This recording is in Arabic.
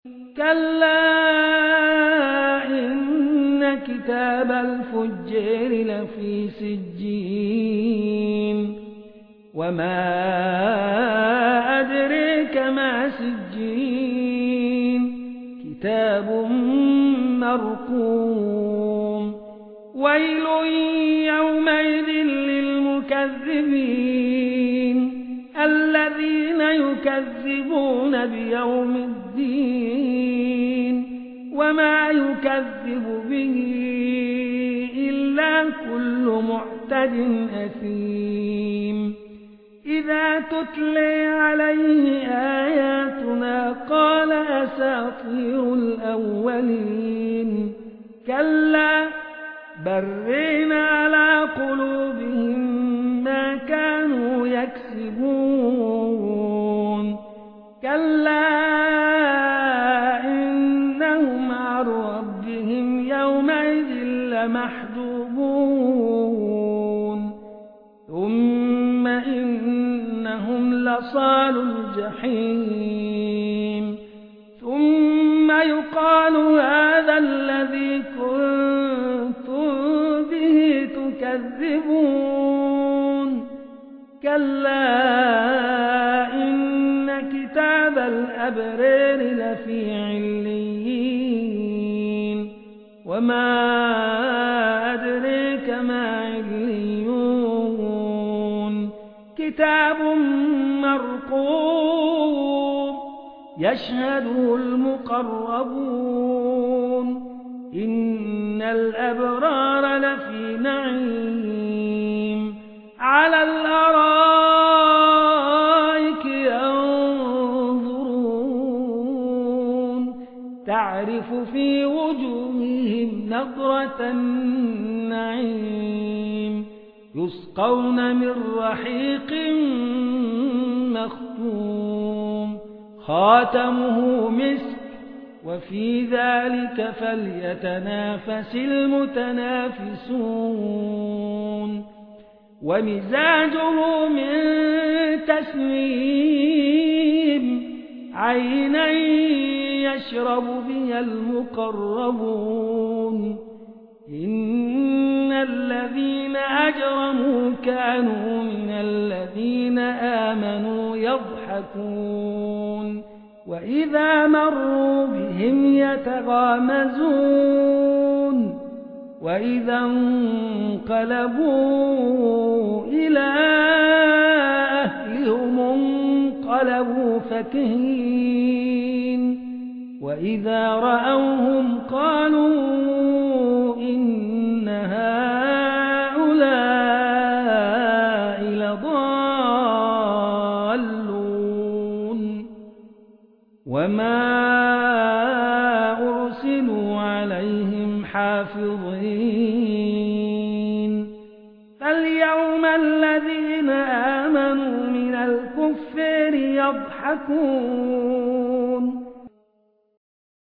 كلا إن كتاب الفجار لفي سجين وما أدريك ما سجين كتاب مرقوم ويل يومئذ للمكذبين الذين يكذبون بيوم الدين وما يكذب به إلا كل معتد أثيم إذا تتلي عليه آياتنا قال أساطير الأولين كلا برين على قلوبهم ما كانوا يكسبون كلا إنهم عن ربهم يومئذ لمحجوبون ثم إنهم لصالو الجحيم ثم يقال هذا الذي كنتم به تكذبون كلا إن كتاب الأبرار لفي عليين وما أدريك ما عليون كتاب مرقوم يشهده المقربون إن الأبرار لفي نعيم على الأرائك ينظرون تعرف في وجوههم نضرة النعيم يسقون من رحيق مختوم خاتمه مسك وفي ذلك فليتنافس المتنافسون ومزاجه من تسنيم عينا يشرب بها المقربون إن الذين أجرموا كانوا من الذين آمنوا يضحكون وإذا مروا بهم يتغامزون وإذا انقلبوا إلى أهلهم انقلبوا فكهين وإذا رأوهم قالوا إن هؤلاء لضالون وما أرسلوا عليهم حافظين فاليوم الذين آمنوا من الكفار يضحكون